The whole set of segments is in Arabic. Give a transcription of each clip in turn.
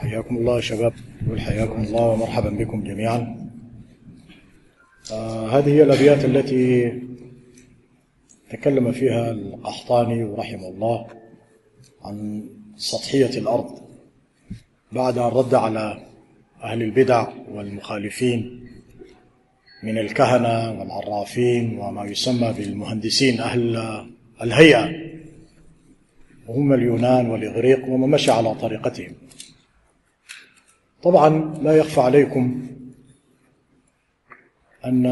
حياكم الله يا شباب، حياكم الله ومرحبا بكم جميعا. هذه هي الأبيات التي تكلم فيها القحطاني رحمه الله عن سطحية الأرض بعد أن رد على أهل البدع والمخالفين من الكهنة والعرافين وما يسمى بالمهندسين أهل الهيئة، وهم اليونان والإغريق وما مشى على طريقتهم. طبعا لا يخفى عليكم أن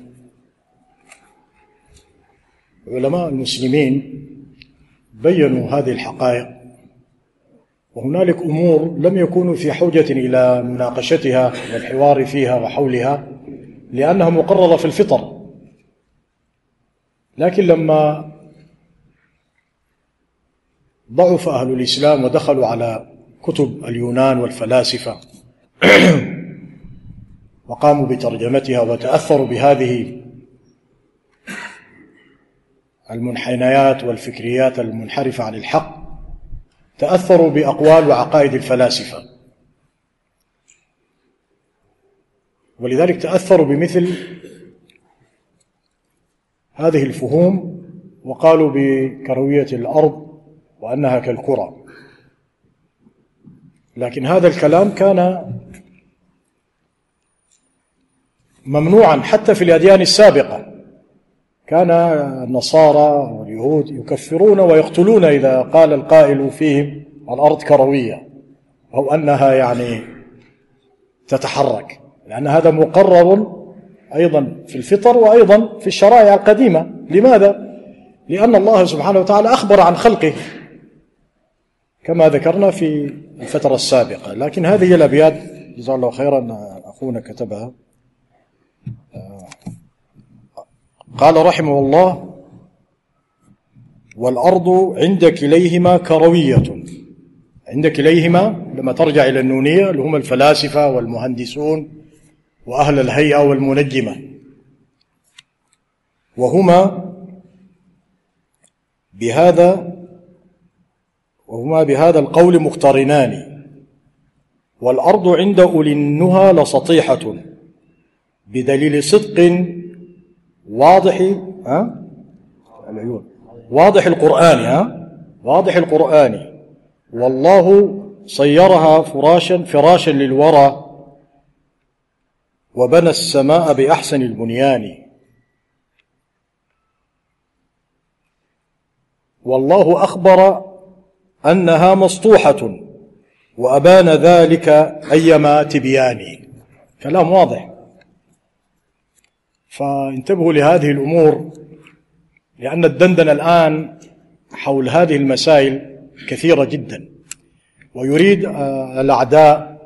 علماء المسلمين بيّنوا هذه الحقائق، وهنالك أمور لم يكونوا في حوجة إلى مناقشتها والحوار فيها وحولها لأنها مقررة في الفطر. لكن لما ضعف أهل الإسلام ودخلوا على كتب اليونان والفلاسفة وقاموا بترجمتها وتأثروا بهذه المنحنيات والفكريات المنحرفة عن الحق، تأثروا بأقوال وعقائد الفلاسفة، ولذلك تأثروا بمثل هذه الفهوم وقالوا بكروية الأرض وأنها كالكرة. لكن هذا الكلام كان ممنوعا حتى في الأديان السابقة. كان النصارى واليهود يكفرون ويقتلون إذا قال القائل فيهم الأرض كروية أو أنها يعني تتحرك، لأن هذا مقرر أيضا في الفطر وأيضا في الشرائع القديمة. لماذا؟ لأن الله سبحانه وتعالى أخبر عن خلقه كما ذكرنا في الفترة السابقة. لكن هذه الأبيات جزاه الله خيرا أخونا كتبها. قال رحمه الله: والأرض عند كليهما كروية. عند كليهما لما ترجع إلى النونية اللي هم الفلاسفة والمهندسون وأهل الهيئة والمنجمة، وهما بهذا القول مقترنان. والأرض عند أولي النهى لسطيحة بدليل صدق واضح العيون واضح القرآن والله صيرها فراشا للورى وبنى السماء بأحسن البنيان. والله أخبر أنها مسطوحة وأبان ذلك أيما تبيان. كلام واضح. فانتبهوا لهذه الأمور، لأن الدندن الآن حول هذه المسائل كثيرة جدا، ويريد الأعداء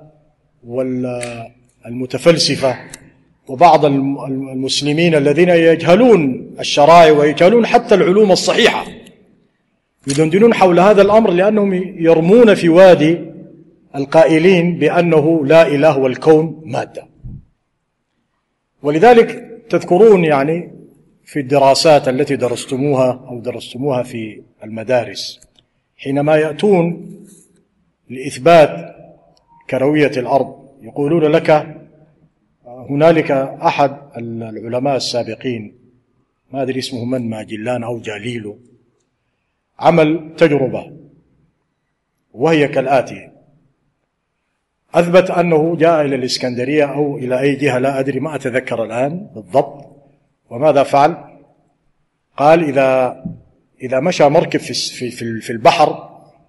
والمتفلسفة وبعض المسلمين الذين يجهلون الشرائع ويجهلون حتى العلوم الصحيحة يدندنون حول هذا الأمر، لأنهم يرمون في وادي القائلين بأنه لا إله والكون مادة. ولذلك تذكرون يعني في الدراسات التي درستموها في المدارس، حينما يأتون لإثبات كروية الأرض يقولون لك هنالك أحد العلماء السابقين، ما أدري اسمه من، ماجلان أو جاليلو، عمل تجربة وهي كالآتي: أثبت أنه جاء إلى الإسكندرية أو إلى أي جهة لا أدري، ما أتذكر الآن بالضبط. وماذا فعل؟ قال إذا مشى مركب في البحر،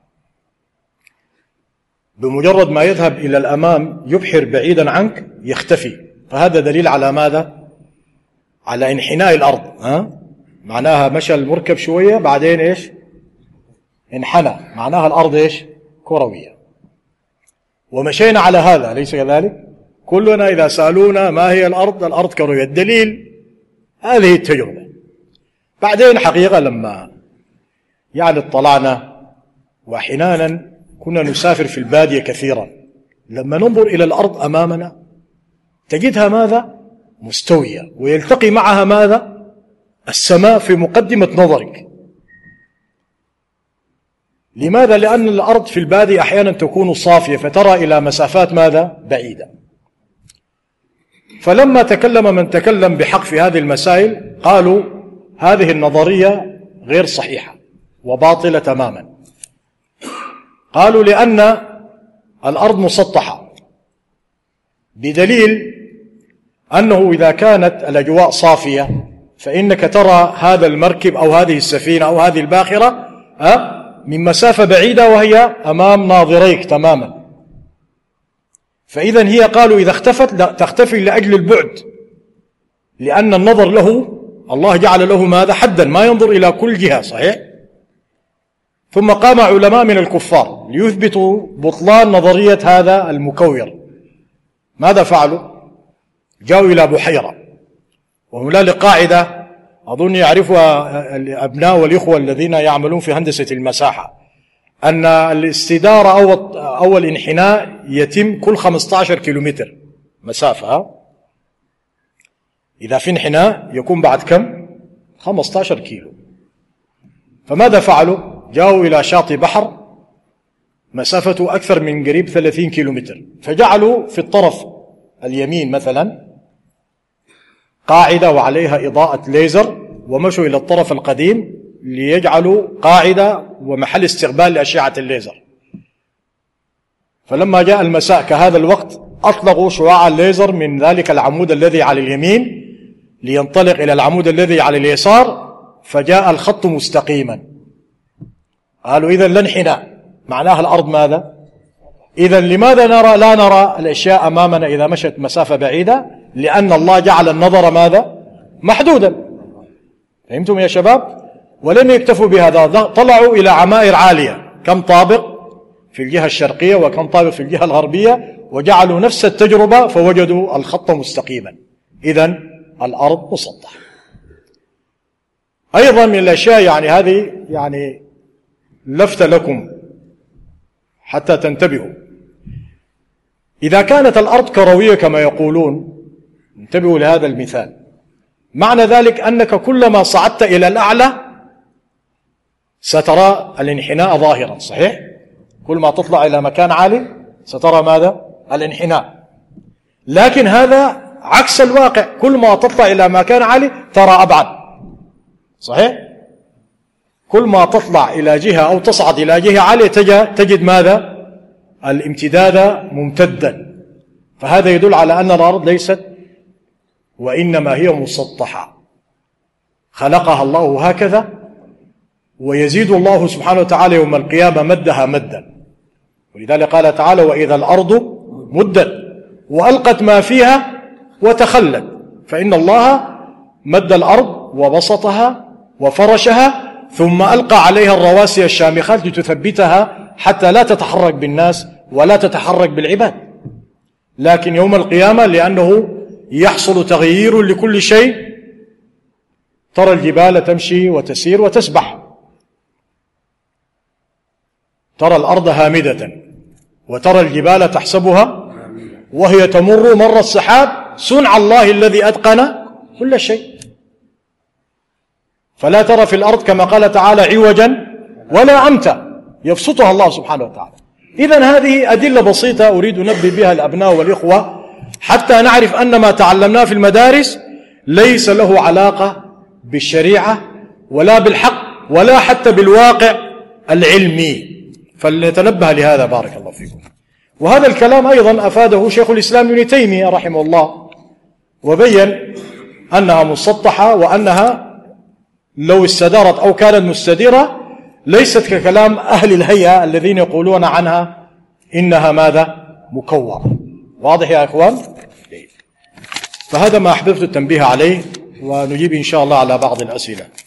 بمجرد ما يذهب إلى الأمام يبحر بعيدا عنك يختفي. فهذا دليل على ماذا؟ على انحناء الأرض. معناها مشى المركب شوية بعدين إيش؟ انحنى، معناها الأرض إيش؟ كروية. ومشينا على هذا، أليس كذلك؟ كلنا إذا سألونا ما هي الأرض كروية. الدليل هذه التجربة. بعدين حقيقة لما يعني اطلعنا، وأحيانا كنا نسافر في البادية كثيرا، لما ننظر إلى الأرض أمامنا تجدها ماذا؟ مستوية، ويلتقي معها ماذا؟ السماء في مقدمة نظرك. لماذا؟ لأن الأرض في البادية أحيانا تكون صافية فترى إلى مسافات ماذا؟ بعيدة. فلما تكلم من تكلم بحق في هذه المسائل قالوا هذه النظرية غير صحيحة وباطلة تماما. قالوا لأن الأرض مسطحة، بدليل أنه إذا كانت الأجواء صافية فإنك ترى هذا المركب أو هذه السفينة أو هذه الباخرة من مسافة بعيدة وهي أمام ناظريك تماما. فإذا هي قالوا إذا اختفت تختفي لأجل البعد، لأن النظر له الله جعل له ماذا؟ حدا، ما ينظر إلى كل جهة. صحيح؟ ثم قام علماء من الكفار ليثبتوا بطلان نظرية هذا المكور. ماذا فعلوا؟ جاءوا إلى بحيرة، وهنالك قاعدة أظن يعرفها الأبناء والإخوة الذين يعملون في هندسة المساحة، أن الاستدارة أو الانحناء يتم كل 15 كيلومتر مسافة. إذا في انحناء يكون بعد كم؟ 15 كيلو. فماذا فعلوا؟ جاءوا إلى شاطئ بحر مسافته أكثر من قريب 30 كيلومتر، فجعلوا في الطرف اليمين مثلا قاعدة وعليها إضاءة ليزر، ومشوا إلى الطرف القديم ليجعلوا قاعدة ومحل استقبال لأشعة الليزر. فلما جاء المساء كهذا الوقت أطلقوا شعاع الليزر من ذلك العمود الذي على اليمين لينطلق إلى العمود الذي على اليسار، فجاء الخط مستقيما. قالوا إذن لا انحناء، معناها الأرض ماذا؟ إذن لماذا لا نرى الأشياء أمامنا إذا مشت مسافة بعيدة؟ لأن الله جعل النظر ماذا؟ محدودا. فهمتم يا شباب؟ ولم يكتفوا بهذا، طلعوا إلى عمائر عالية، كم طابق في الجهة الشرقية وكم طابق في الجهة الغربية، وجعلوا نفس التجربة فوجدوا الخط مستقيما. إذن الأرض مسطحة. أيضا من الأشياء هذه لفت لكم حتى تنتبهوا، إذا كانت الأرض كروية كما يقولون، انتبهوا لهذا المثال، معنى ذلك أنك كلما صعدت إلى الأعلى سترى الانحناء ظاهرا. صحيح؟ كل ما تطلع إلى مكان عالي سترى ماذا؟ الانحناء. لكن هذا عكس الواقع، كل ما تطلع إلى مكان عالي ترى أبعد. صحيح؟ كل ما تطلع إلى جهة أو تصعد إلى جهة عالية تجد ماذا؟ الامتداد ممتدا. فهذا يدل على أن الأرض ليست وإنما هي مسطحة، خلقها الله هكذا، ويزيد الله سبحانه وتعالى يوم القيامة مدها مدا. ولذلك قال تعالى وإذا الأرض مدت وألقت ما فيها وتخلت، فإن الله مد الأرض وبسطها وفرشها ثم ألقى عليها الرواسي الشامخات لتثبتها حتى لا تتحرك بالناس ولا تتحرك بالعباد. لكن يوم القيامة لأنه يحصل تغيير لكل شيء، ترى الجبال تمشي وتسير وتسبح، ترى الأرض هامدة وترى الجبال تحسبها وهي تمر مر السحاب، صنع الله الذي أتقن كل شيء. فلا ترى في الأرض كما قال تعالى عوجا ولا أمتا، يبسطها الله سبحانه وتعالى. إذن هذه أدلة بسيطة أريد نبه بها الأبناء والإخوة حتى نعرف أن ما تعلمناه في المدارس ليس له علاقة بالشريعة ولا بالحق ولا حتى بالواقع العلمي، فلنتنبه لهذا. بارك الله فيكم. وهذا الكلام أيضا أفاده شيخ الإسلام ابن تيمية رحمه الله، وبين أنها مسطحة، وأنها لو استدارت أو كانت مستديرة ليست ككلام أهل الهيئة الذين يقولون عنها إنها ماذا؟ مكورة. واضح يا إخوان؟ فهذا ما أحببت التنبيه عليه، ونجيب إن شاء الله على بعض الأسئلة.